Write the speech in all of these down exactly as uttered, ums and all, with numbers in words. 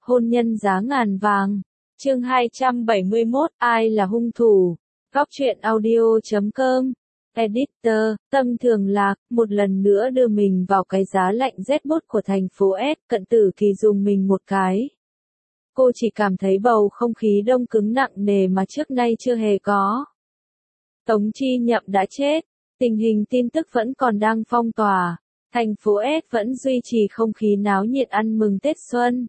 Hôn nhân giá ngàn vàng. Chương hai trăm bảy mươi mốt, ai là hung thủ? Góc truyện audio chấm com. Editor, Tâm Thường Lạc, một lần nữa đưa mình vào cái giá lạnh rét buốt của thành phố S, Cận Tử Kỳ dùng mình một cái. Cô chỉ cảm thấy bầu không khí đông cứng nặng nề mà trước nay chưa hề có. Tống Chi Nhậm đã chết, tình hình tin tức vẫn còn đang phong tỏa, thành phố S vẫn duy trì không khí náo nhiệt ăn mừng Tết Xuân.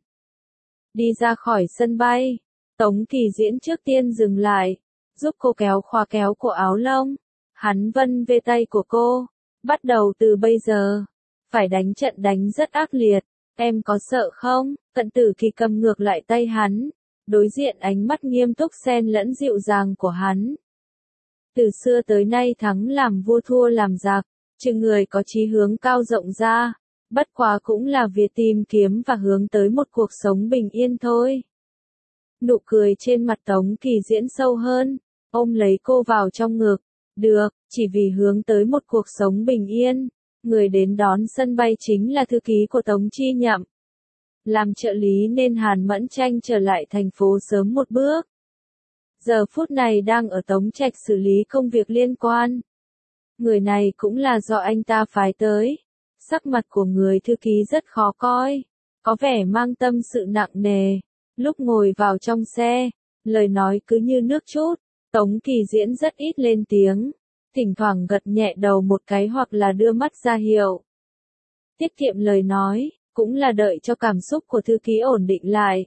Đi ra khỏi sân bay, Tống Kỳ Diễn trước tiên dừng lại, giúp cô kéo khóa kéo của áo lông. Hắn vân về tay của cô, bắt đầu từ bây giờ, phải đánh trận đánh rất ác liệt, em có sợ không? Cận Tử Kỳ cầm ngược lại tay hắn, đối diện ánh mắt nghiêm túc xen lẫn dịu dàng của hắn. Từ xưa tới nay thắng làm vua thua làm giặc, chứ người có chí hướng cao rộng ra, bất quá cũng là việc tìm kiếm và hướng tới một cuộc sống bình yên thôi. Nụ cười trên mặt Tống Kỳ Diễn sâu hơn, ôm lấy cô vào trong ngực. Được, chỉ vì hướng tới một cuộc sống bình yên, người đến đón sân bay chính là thư ký của Tống Chi Nhậm. Làm trợ lý nên Hàn Mẫn Tranh trở lại thành phố sớm một bước. Giờ phút này đang ở Tống Trạch xử lý công việc liên quan. Người này cũng là do anh ta phái tới. Sắc mặt của người thư ký rất khó coi, có vẻ mang tâm sự nặng nề. Lúc ngồi vào trong xe, lời nói cứ như nước trút. Tống Kỳ Diễn rất ít lên tiếng, thỉnh thoảng gật nhẹ đầu một cái hoặc là đưa mắt ra hiệu. Tiết kiệm lời nói, cũng là đợi cho cảm xúc của thư ký ổn định lại.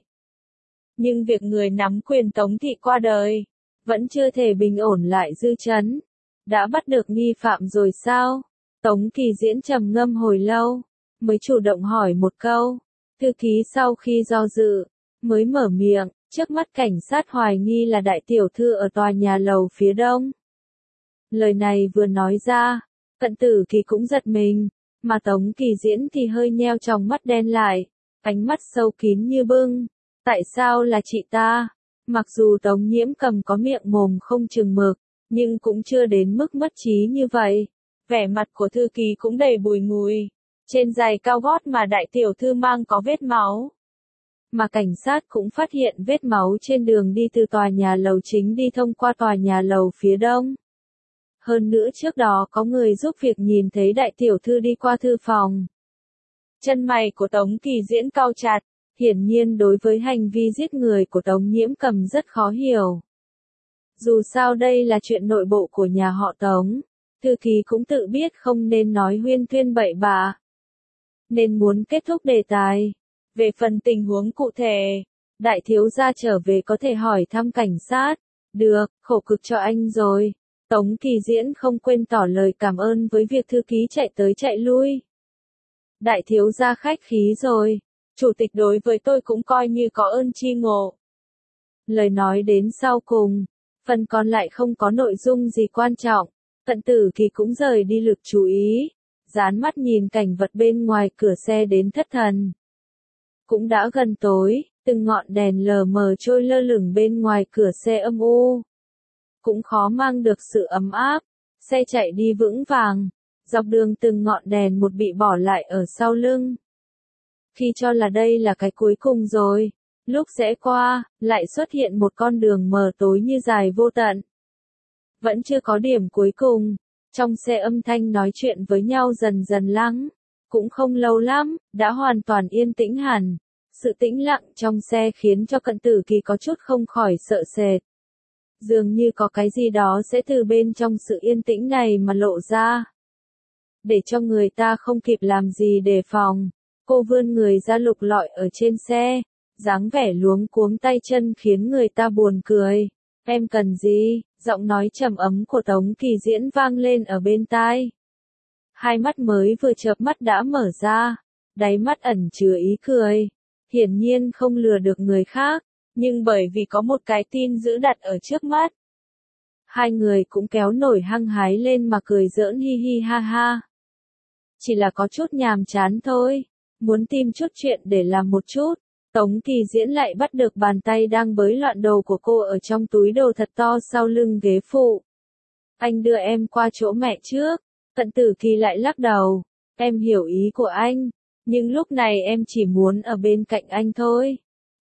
Nhưng việc người nắm quyền Tống thị qua đời, vẫn chưa thể bình ổn lại dư chấn. Đã bắt được nghi phạm rồi sao? Tống Kỳ Diễn trầm ngâm hồi lâu, mới chủ động hỏi một câu. Thư ký sau khi do dự, mới mở miệng. Trước mắt cảnh sát hoài nghi là đại tiểu thư ở tòa nhà lầu phía đông. Lời này vừa nói ra, Cận Tử Kỳ cũng giật mình, mà Tống Kỳ Diễn thì hơi nheo tròng mắt đen lại, ánh mắt sâu kín như bưng. Tại sao là chị ta? Mặc dù Tống Nhiễm Cầm có miệng mồm không chừng mực, nhưng cũng chưa đến mức mất trí như vậy. Vẻ mặt của thư ký cũng đầy bùi ngùi, trên giày cao gót mà đại tiểu thư mang có vết máu. Mà cảnh sát cũng phát hiện vết máu trên đường đi từ tòa nhà lầu chính đi thông qua tòa nhà lầu phía đông. Hơn nữa trước đó có người giúp việc nhìn thấy đại tiểu thư đi qua thư phòng. Chân mày của Tống Kỳ Diễn cau chặt, hiển nhiên đối với hành vi giết người của Tống Nhiễm Cầm rất khó hiểu. Dù sao đây là chuyện nội bộ của nhà họ Tống, thư ký cũng tự biết không nên nói huyên thuyên bậy bạ, nên muốn kết thúc đề tài. Về phần tình huống cụ thể, đại thiếu gia trở về có thể hỏi thăm cảnh sát. Được, khổ cực cho anh rồi. Tống Kỳ Diễn không quên tỏ lời cảm ơn với việc thư ký chạy tới chạy lui. Đại thiếu gia khách khí rồi, chủ tịch đối với tôi cũng coi như có ơn chi ngộ. Lời nói đến sau cùng, phần còn lại không có nội dung gì quan trọng, Cận Tử Kỳ cũng rời đi lực chú ý, dán mắt nhìn cảnh vật bên ngoài cửa xe đến thất thần. Cũng đã gần tối, từng ngọn đèn lờ mờ trôi lơ lửng bên ngoài cửa xe âm u. Cũng khó mang được sự ấm áp, xe chạy đi vững vàng, dọc đường từng ngọn đèn một bị bỏ lại ở sau lưng. Khi cho là đây là cái cuối cùng rồi, lúc rẽ qua, lại xuất hiện một con đường mờ tối như dài vô tận. Vẫn chưa có điểm cuối cùng, trong xe âm thanh nói chuyện với nhau dần dần lắng. Cũng không lâu lắm, đã hoàn toàn yên tĩnh hẳn. Sự tĩnh lặng trong xe khiến cho Cận Tử Kỳ có chút không khỏi sợ sệt. Dường như có cái gì đó sẽ từ bên trong sự yên tĩnh này mà lộ ra. Để cho người ta không kịp làm gì đề phòng, cô vươn người ra lục lọi ở trên xe, dáng vẻ luống cuống tay chân khiến người ta buồn cười. Em cần gì? Giọng nói trầm ấm của Tống Kỳ Diễn vang lên ở bên tai. Hai mắt mới vừa chợp mắt đã mở ra, đáy mắt ẩn chứa ý cười. Hiển nhiên không lừa được người khác, nhưng bởi vì có một cái tin dữ đặt ở trước mắt. Hai người cũng kéo nổi hăng hái lên mà cười giỡn hi hi ha ha. Chỉ là có chút nhàm chán thôi, muốn tìm chút chuyện để làm một chút. Tống Kỳ Diễn lại bắt được bàn tay đang bới loạn đồ của cô ở trong túi đồ thật to sau lưng ghế phụ. Anh đưa em qua chỗ mẹ trước. Cận Tử Kỳ lại lắc đầu. Em hiểu ý của anh, nhưng lúc này em chỉ muốn ở bên cạnh anh thôi.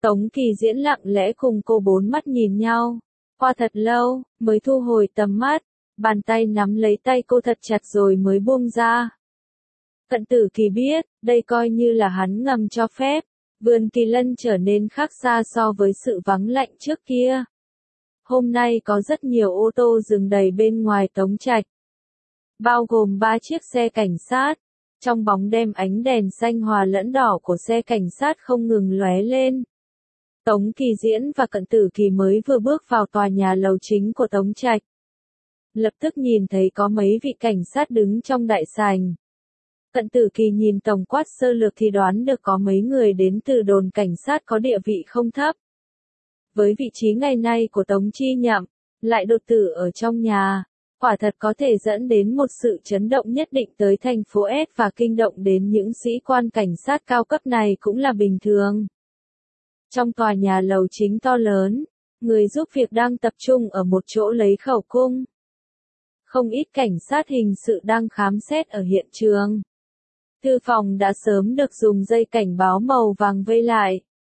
Tống Kỳ Diễn lặng lẽ cùng cô bốn mắt nhìn nhau. Qua thật lâu, mới thu hồi tầm mắt, bàn tay nắm lấy tay cô thật chặt rồi mới buông ra. Cận Tử Kỳ biết, đây coi như là hắn ngầm cho phép, vườn kỳ lân trở nên khác xa so với sự vắng lạnh trước kia. Hôm nay có rất nhiều ô tô dừng đầy bên ngoài Tống Trạch, bao gồm ba chiếc xe cảnh sát. Trong bóng đêm ánh đèn xanh hòa lẫn đỏ của xe cảnh sát không ngừng lóe lên. Tống Kỳ Diễn và Cận Tử Kỳ mới vừa bước vào tòa nhà lầu chính của Tống Trạch. Lập tức nhìn thấy có mấy vị cảnh sát đứng trong đại sảnh. Cận Tử Kỳ nhìn tổng quát sơ lược thì đoán được có mấy người đến từ đồn cảnh sát có địa vị không thấp. Với vị trí ngày nay của Tống Chi Nhậm, lại đột tử ở trong nhà, quả thật có thể dẫn đến một sự chấn động nhất định tới thành phố S và kinh động đến những sĩ quan cảnh sát cao cấp này cũng là bình thường. Trong tòa nhà lầu chính to lớn, người giúp việc đang tập trung ở một chỗ lấy khẩu cung. Không ít cảnh sát hình sự đang khám xét ở hiện trường. Thư phòng đã sớm được dùng dây cảnh báo màu vàng vây lại,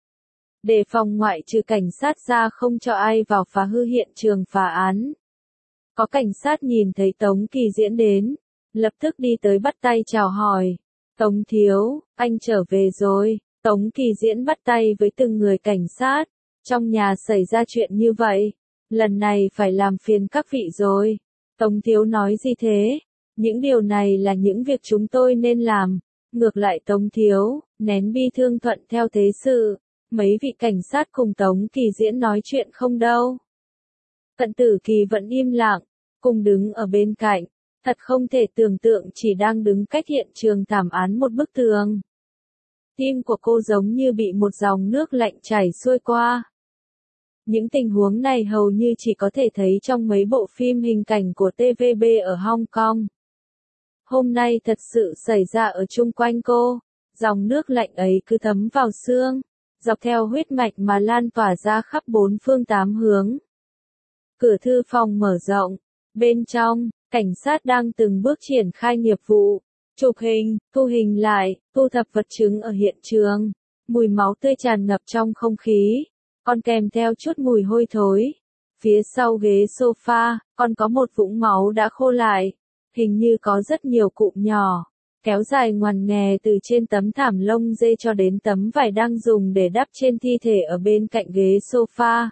để phòng ngoại trừ cảnh sát ra không cho ai vào phá hư hiện trường phá án. Có cảnh sát nhìn thấy Tống Kỳ Diễn đến, lập tức đi tới bắt tay chào hỏi. Tống thiếu, anh trở về rồi. Tống Kỳ Diễn bắt tay với từng người cảnh sát. Trong nhà xảy ra chuyện như vậy, lần này phải làm phiền các vị rồi. Tống thiếu nói gì thế? Những điều này là những việc chúng tôi nên làm. Ngược lại Tống thiếu, nén bi thương thuận theo thế sự. Mấy vị cảnh sát cùng Tống Kỳ Diễn nói chuyện không đâu. Cận Tử Kỳ vẫn im lặng, cùng đứng ở bên cạnh, thật không thể tưởng tượng chỉ đang đứng cách hiện trường thảm án một bức tường. Tim của cô giống như bị một dòng nước lạnh chảy xuôi qua. Những tình huống này hầu như chỉ có thể thấy trong mấy bộ phim hình cảnh của tê vê bê ở Hong Kong. Hôm nay thật sự xảy ra ở chung quanh cô, dòng nước lạnh ấy cứ thấm vào xương, dọc theo huyết mạch mà lan tỏa ra khắp bốn phương tám hướng. Cửa thư phòng mở rộng, bên trong, cảnh sát đang từng bước triển khai nghiệp vụ, chụp hình, thu hình lại, thu thập vật chứng ở hiện trường. Mùi máu tươi tràn ngập trong không khí, còn kèm theo chút mùi hôi thối. Phía sau ghế sofa, còn có một vũng máu đã khô lại, hình như có rất nhiều cụm nhỏ, kéo dài ngoằn nghè từ trên tấm thảm lông dê cho đến tấm vải đang dùng để đắp trên thi thể ở bên cạnh ghế sofa.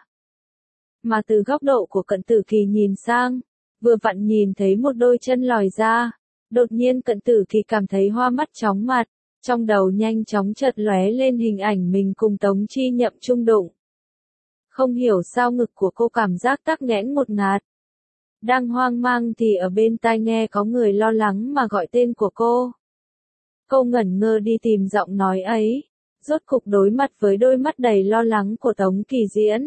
Mà từ góc độ của Cận Tử Kỳ nhìn sang, vừa vặn nhìn thấy một đôi chân lòi ra. Đột nhiên Cận Tử Kỳ cảm thấy hoa mắt chóng mặt, trong đầu nhanh chóng chợt lóe lên hình ảnh mình cùng Tống Chi Nhậm chung đụng. Không hiểu sao ngực của cô cảm giác tắc nghẽn ngột ngạt. Đang hoang mang thì ở bên tai nghe có người lo lắng mà gọi tên của cô. Cô ngẩn ngơ đi tìm giọng nói ấy, rốt cục đối mặt với đôi mắt đầy lo lắng của Tống Kỳ Diễn.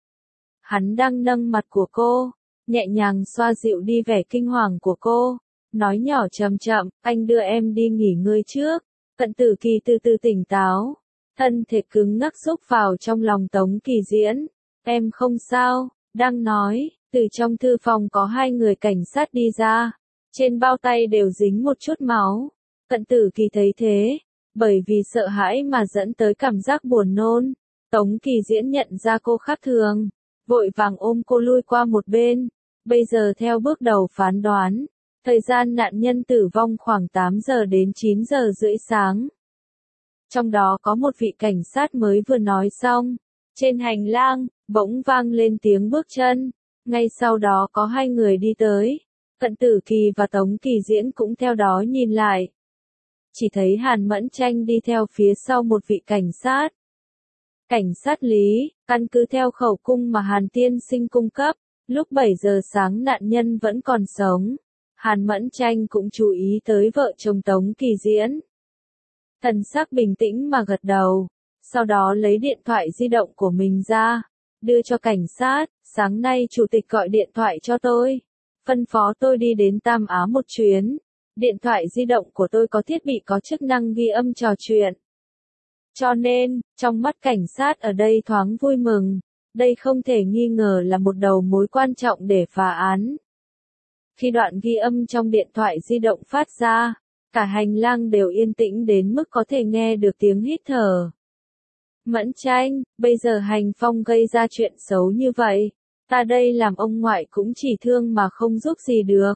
Hắn đang nâng mặt của cô, nhẹ nhàng xoa dịu đi vẻ kinh hoàng của cô, nói nhỏ chậm chậm, anh đưa em đi nghỉ ngơi trước. Cận Tử Kỳ từ từ tỉnh táo, thân thể cứng ngắc xúc vào trong lòng Tống Kỳ Diễn. Em không sao, đang nói, từ trong thư phòng có hai người cảnh sát đi ra, trên bao tay đều dính một chút máu. Cận Tử Kỳ thấy thế, bởi vì sợ hãi mà dẫn tới cảm giác buồn nôn. Tống Kỳ Diễn nhận ra cô khác thường, vội vàng ôm cô lui qua một bên. Bây giờ theo bước đầu phán đoán, thời gian nạn nhân tử vong khoảng tám giờ đến chín giờ rưỡi sáng. Trong đó có một vị cảnh sát mới vừa nói xong. Trên hành lang, bỗng vang lên tiếng bước chân. Ngay sau đó có hai người đi tới. Cận Tử Kỳ và Tống Kỳ Diễn cũng theo đó nhìn lại. Chỉ thấy Hàn Mẫn Tranh đi theo phía sau một vị cảnh sát. Cảnh sát Lý, căn cứ theo khẩu cung mà Hàn tiên sinh cung cấp, lúc bảy giờ sáng nạn nhân vẫn còn sống. Hàn Mẫn Tranh cũng chú ý tới vợ chồng Tống Kỳ Diễn. Thần sắc bình tĩnh mà gật đầu, sau đó lấy điện thoại di động của mình ra, đưa cho cảnh sát. Sáng nay chủ tịch gọi điện thoại cho tôi, phân phó tôi đi đến Tam Á một chuyến. Điện thoại di động của tôi có thiết bị có chức năng ghi âm trò chuyện. Cho nên, trong mắt cảnh sát ở đây thoáng vui mừng, đây không thể nghi ngờ là một đầu mối quan trọng để phá án. Khi đoạn ghi âm trong điện thoại di động phát ra, cả hành lang đều yên tĩnh đến mức có thể nghe được tiếng hít thở. Mẫn Tranh, bây giờ Hành Phong gây ra chuyện xấu như vậy, ta đây làm ông ngoại cũng chỉ thương mà không giúp gì được.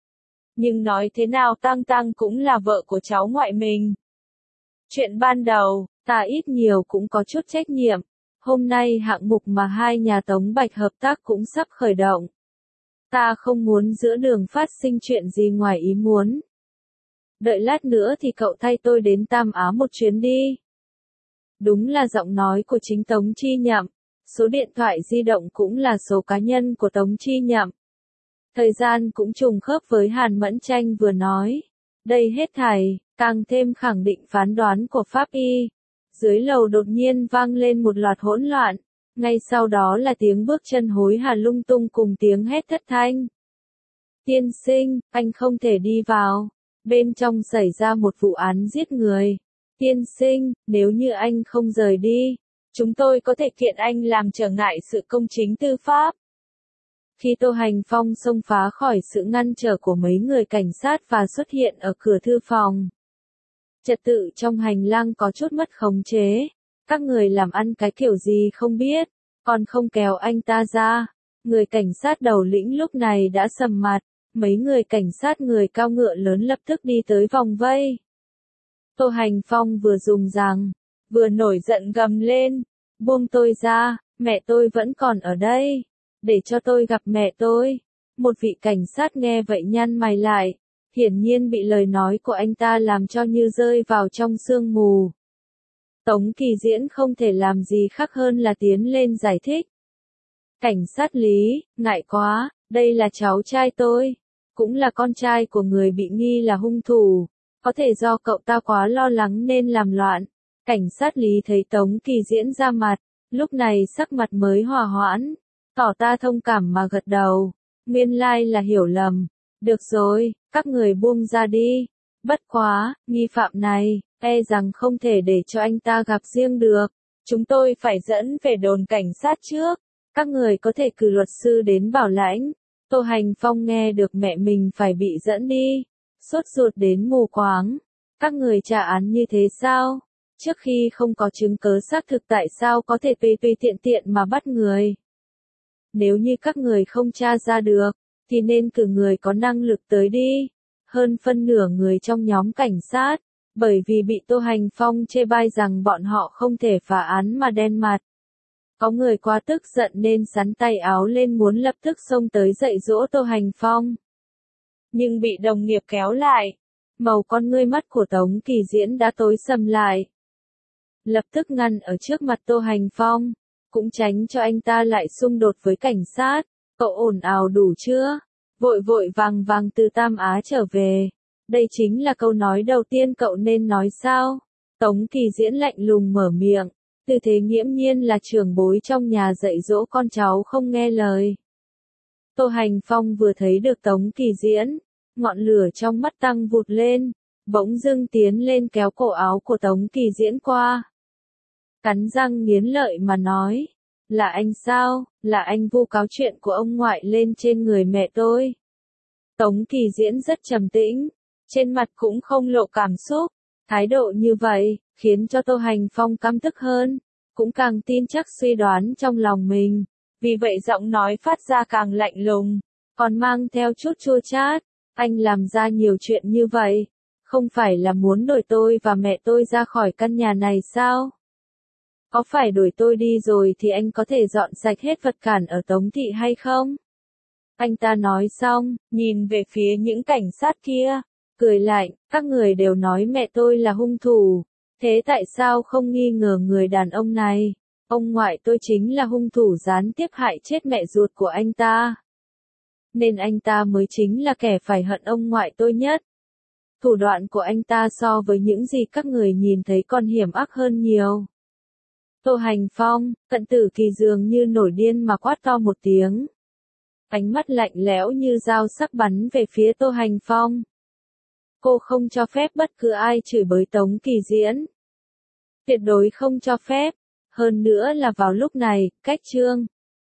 Nhưng nói thế nào Tăng Tăng cũng là vợ của cháu ngoại mình. Chuyện ban đầu, ta ít nhiều cũng có chút trách nhiệm. Hôm nay hạng mục mà hai nhà Tống Bạch hợp tác cũng sắp khởi động. Ta không muốn giữa đường phát sinh chuyện gì ngoài ý muốn. Đợi lát nữa thì cậu thay tôi đến Tam Á một chuyến đi. Đúng là giọng nói của chính Tống Chi Nhậm. Số điện thoại di động cũng là số cá nhân của Tống Chi Nhậm. Thời gian cũng trùng khớp với Hàn Mẫn Tranh vừa nói. Đây hết thảy, càng thêm khẳng định phán đoán của Pháp Y. Dưới lầu đột nhiên vang lên một loạt hỗn loạn. Ngay sau đó là tiếng bước chân hối hả lung tung cùng tiếng hét thất thanh. Tiên sinh, anh không thể đi vào. Bên trong xảy ra một vụ án giết người. Tiên sinh, nếu như anh không rời đi, chúng tôi có thể kiện anh làm trở ngại sự công chính tư pháp. Khi Tô Hành Phong xông phá khỏi sự ngăn trở của mấy người cảnh sát và xuất hiện ở cửa thư phòng. Trật tự trong hành lang có chút mất khống chế. Các người làm ăn cái kiểu gì không biết, còn không kéo anh ta ra. Người cảnh sát đầu lĩnh lúc này đã sầm mặt. Mấy người cảnh sát người cao ngựa lớn lập tức đi tới vòng vây. Tô Hành Phong vừa dùng rằng, vừa nổi giận gầm lên. Buông tôi ra, mẹ tôi vẫn còn ở đây. Để cho tôi gặp mẹ tôi. Một vị cảnh sát nghe vậy nhăn mày lại. Hiển nhiên bị lời nói của anh ta làm cho như rơi vào trong sương mù. Tống Kỳ Diễn không thể làm gì khác hơn là tiến lên giải thích. Cảnh sát Lý, ngại quá, đây là cháu trai tôi. Cũng là con trai của người bị nghi là hung thủ. Có thể do cậu ta quá lo lắng nên làm loạn. Cảnh sát Lý thấy Tống Kỳ Diễn ra mặt. Lúc này sắc mặt mới hòa hoãn. Tỏ ta thông cảm mà gật đầu. Nguyên lai là hiểu lầm. Được rồi, các người buông ra đi. Bất quá, nghi phạm này, e rằng không thể để cho anh ta gặp riêng được. Chúng tôi phải dẫn về đồn cảnh sát trước. Các người có thể cử luật sư đến bảo lãnh. Tô Hành Phong nghe được mẹ mình phải bị dẫn đi. Sốt ruột đến mù quáng. Các người trả án như thế sao? Trước khi không có chứng cớ xác thực tại sao có thể tùy tùy tiện tiện mà bắt người? Nếu như các người không tra ra được, thì nên cử người có năng lực tới đi. Hơn phân nửa người trong nhóm cảnh sát, bởi vì bị Tô Hành Phong chê bai rằng bọn họ không thể phá án mà đen mặt. Có người quá tức giận nên sắn tay áo lên muốn lập tức xông tới dạy dỗ Tô Hành Phong. Nhưng bị đồng nghiệp kéo lại. Màu con ngươi mắt của Tống Kỳ Diễn đã tối sầm lại. Lập tức ngăn ở trước mặt Tô Hành Phong. Cũng tránh cho anh ta lại xung đột với cảnh sát. Cậu ồn ào đủ chưa? Vội vội vàng vàng từ Tam Á trở về. Đây chính là câu nói đầu tiên cậu nên nói sao? Tống Kỳ Diễn lạnh lùng mở miệng. Tư thế nghiễm nhiên là trưởng bối trong nhà dạy dỗ con cháu không nghe lời. Tô Hành Phong vừa thấy được Tống Kỳ Diễn. Ngọn lửa trong mắt tăng vụt lên. Bỗng dưng tiến lên kéo cổ áo của Tống Kỳ Diễn qua. Cắn răng nghiến lợi mà nói. Là anh sao? Là anh vu cáo chuyện của ông ngoại lên trên người mẹ tôi. Tống Kỳ Diễn rất trầm tĩnh. Trên mặt cũng không lộ cảm xúc. Thái độ như vậy, khiến cho Tô Hành Phong căm tức hơn. Cũng càng tin chắc suy đoán trong lòng mình. Vì vậy giọng nói phát ra càng lạnh lùng. Còn mang theo chút chua chát. Anh làm ra nhiều chuyện như vậy. Không phải là muốn đuổi tôi và mẹ tôi ra khỏi căn nhà này sao? Có phải đuổi tôi đi rồi thì anh có thể dọn sạch hết vật cản ở Tống Thị hay không? Anh ta nói xong, nhìn về phía những cảnh sát kia. Cười lạnh, các người đều nói mẹ tôi là hung thủ. Thế tại sao không nghi ngờ người đàn ông này? Ông ngoại tôi chính là hung thủ gián tiếp hại chết mẹ ruột của anh ta. Nên anh ta mới chính là kẻ phải hận ông ngoại tôi nhất. Thủ đoạn của anh ta so với những gì các người nhìn thấy còn hiểm ác hơn nhiều. Tô Hành Phong, Cận Tử Kỳ dường như nổi điên mà quát to một tiếng. Ánh mắt lạnh lẽo như dao sắc bắn về phía Tô Hành Phong. Cô không cho phép bất cứ ai chửi bới Tống Kỳ Diễn. Tuyệt đối không cho phép. Hơn nữa là vào lúc này, cách Trương